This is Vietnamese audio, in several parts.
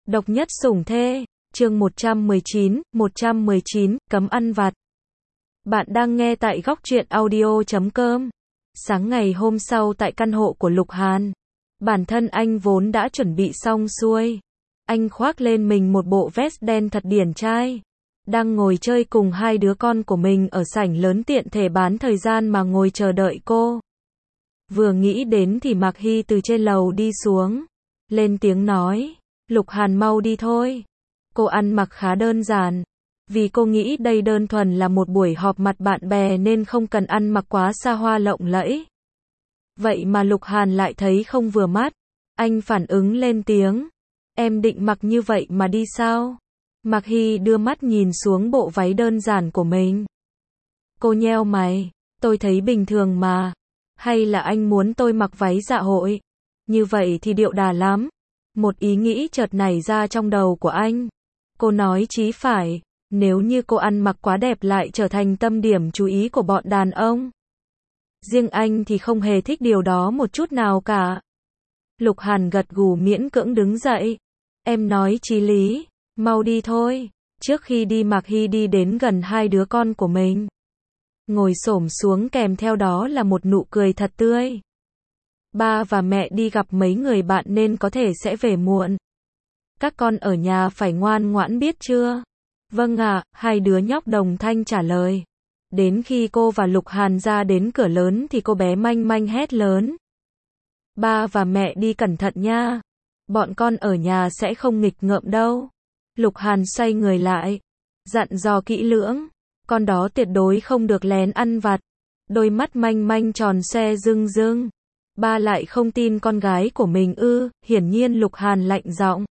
Độc nhất sủng thê, chương 119, cấm ăn vặt. Bạn đang nghe tại góc truyện audio.com. Sáng ngày hôm sau tại căn hộ của Lục Hàn, bản thân anh vốn đã chuẩn bị xong xuôi. Anh khoác lên mình một bộ vest đen thật điển trai, đang ngồi chơi cùng hai đứa con của mình ở sảnh lớn tiện thể bán thời gian mà ngồi chờ đợi cô. Vừa nghĩ đến thì Mạc Hy từ trên lầu đi xuống, lên tiếng nói, Lục Hàn mau đi thôi. Cô ăn mặc khá đơn giản, vì cô nghĩ đây đơn thuần là một buổi họp mặt bạn bè nên không cần ăn mặc quá xa hoa lộng lẫy. Vậy mà Lục Hàn lại thấy không vừa mắt, anh phản ứng lên tiếng, em định mặc như vậy mà đi sao? Mạc Hy đưa mắt nhìn xuống bộ váy đơn giản của mình. Cô nheo mày, tôi thấy bình thường mà, hay là anh muốn tôi mặc váy dạ hội? Như vậy thì điệu đà lắm. Một ý nghĩ chợt nảy ra trong đầu của anh. Cô nói chí phải, nếu như cô ăn mặc quá đẹp lại trở thành tâm điểm chú ý của bọn đàn ông. Riêng anh thì không hề thích điều đó một chút nào cả. Lục Hàn gật gù miễn cưỡng đứng dậy. Em nói chí lý, mau đi thôi. Trước khi đi Mạc Hy đi đến gần hai đứa con của mình, ngồi xổm xuống kèm theo đó là một nụ cười thật tươi. Ba và mẹ đi gặp mấy người bạn nên có thể sẽ về muộn. Các con ở nhà phải ngoan ngoãn biết chưa? Vâng ạ, hai đứa nhóc đồng thanh trả lời. Đến khi cô và Lục Hàn ra đến cửa lớn thì cô bé manh manh hét lớn. Ba và mẹ đi cẩn thận nha. Bọn con ở nhà sẽ không nghịch ngợm đâu. Lục Hàn xoay người lại, dặn dò kỹ lưỡng. Con đó tuyệt đối không được lén ăn vặt. Đôi mắt manh manh tròn xoe rưng rưng. Ba lại không tin con gái của mình ư? Hiển nhiên Lục Hàn lạnh giọng.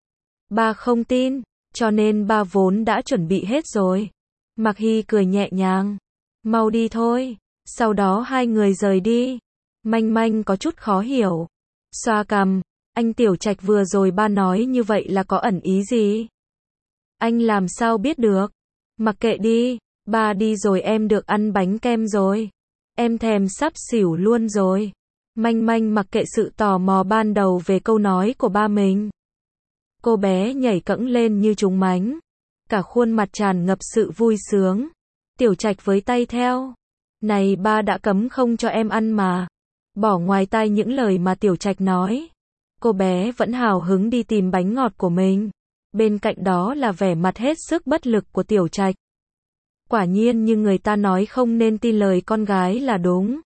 Ba không tin, cho nên ba vốn đã chuẩn bị hết rồi. Mạc Hy cười nhẹ nhàng. Mau đi thôi. Sau đó hai người rời đi. Manh manh có chút khó hiểu. Xoa cằm, anh Tiểu Trạch vừa rồi ba nói như vậy là có ẩn ý gì? Anh làm sao biết được? Mặc kệ đi, ba đi rồi em được ăn bánh kem rồi. Em thèm sắp xỉu luôn rồi. Manh manh mặc kệ sự tò mò ban đầu về câu nói của ba mình. Cô bé nhảy cẫng lên như trúng mánh. Cả khuôn mặt tràn ngập sự vui sướng. Tiểu Trạch với tay theo. Này ba đã cấm không cho em ăn mà. Bỏ ngoài tai những lời mà Tiểu Trạch nói. Cô bé vẫn hào hứng đi tìm bánh ngọt của mình. Bên cạnh đó là vẻ mặt hết sức bất lực của Tiểu Trạch. Quả nhiên như người ta nói không nên tin lời con gái là đúng.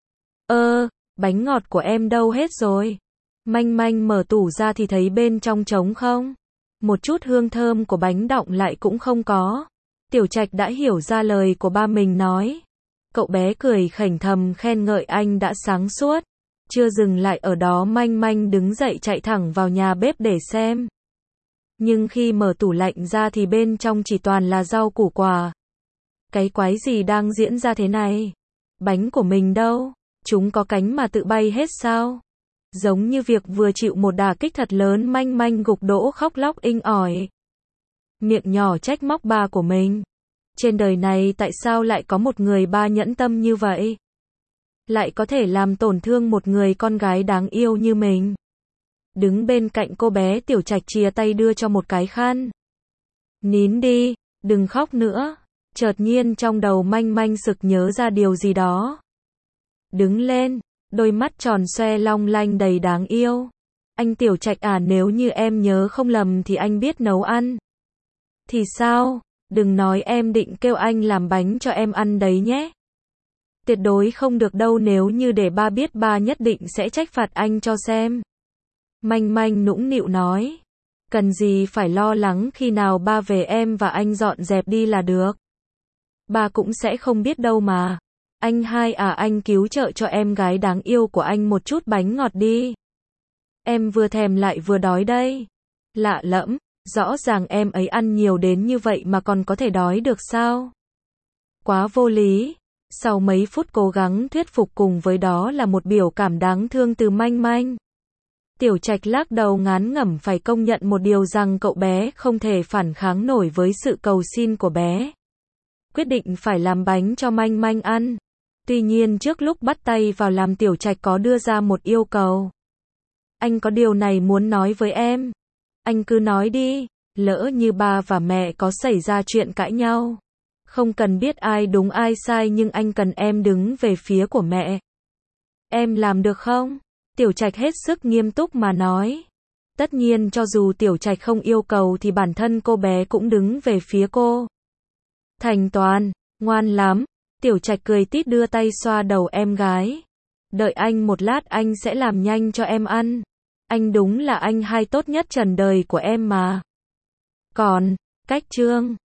Bánh ngọt của em đâu hết rồi? Manh manh mở tủ ra thì thấy bên trong trống không. Một chút hương thơm của bánh đọng lại cũng không có. Tiểu Trạch đã hiểu ra lời của ba mình nói. Cậu bé cười khểnh thầm khen ngợi anh đã sáng suốt. Chưa dừng lại ở đó manh manh đứng dậy chạy thẳng vào nhà bếp để xem. Nhưng khi mở tủ lạnh ra thì bên trong chỉ toàn là rau củ quả. Cái quái gì đang diễn ra thế này? Bánh của mình đâu? Chúng có cánh mà tự bay hết sao? Giống như việc vừa chịu một đả kích thật lớn manh manh gục đổ khóc lóc inh ỏi. Miệng nhỏ trách móc ba của mình. Trên đời này tại sao lại có một người ba nhẫn tâm như vậy? Lại có thể làm tổn thương một người con gái đáng yêu như mình. Đứng bên cạnh cô bé Tiểu Trạch chìa tay đưa cho một cái khăn. Nín đi, đừng khóc nữa. Chợt nhiên trong đầu manh manh sực nhớ ra điều gì đó. Đứng lên, đôi mắt tròn xoe long lanh đầy đáng yêu. Anh Tiểu Trạch à, nếu như em nhớ không lầm thì anh biết nấu ăn. Thì sao? Đừng nói em định kêu anh làm bánh cho em ăn đấy nhé. Tuyệt đối không được đâu, nếu như để ba biết ba nhất định sẽ trách phạt anh cho xem. Manh manh nũng nịu nói. Cần gì phải lo lắng, khi nào ba về em và anh dọn dẹp đi là được. Ba cũng sẽ không biết đâu mà. Anh hai à, anh cứu trợ cho em gái đáng yêu của anh một chút bánh ngọt đi. Em vừa thèm lại vừa đói đây. Lạ lẫm, rõ ràng em ấy ăn nhiều đến như vậy mà còn có thể đói được sao? Quá vô lý. Sau mấy phút cố gắng thuyết phục cùng với đó là một biểu cảm đáng thương từ manh manh. Tiểu Trạch lắc đầu ngán ngẩm, phải công nhận một điều rằng cậu bé không thể phản kháng nổi với sự cầu xin của bé. Quyết định phải làm bánh cho manh manh ăn. Tuy nhiên trước lúc bắt tay vào làm Tiểu Trạch có đưa ra một yêu cầu. Anh có điều này muốn nói với em. Anh cứ nói đi, lỡ như ba và mẹ có xảy ra chuyện cãi nhau. Không cần biết ai đúng ai sai nhưng anh cần em đứng về phía của mẹ. Em làm được không? Tiểu Trạch hết sức nghiêm túc mà nói. Tất nhiên cho dù Tiểu Trạch không yêu cầu thì bản thân cô bé cũng đứng về phía cô. Thành Toàn, ngoan lắm. Tiểu Trạch cười tít đưa tay xoa đầu em gái. Đợi anh một lát anh sẽ làm nhanh cho em ăn. Anh đúng là anh hai tốt nhất trần đời của em mà. Còn, cách Trương.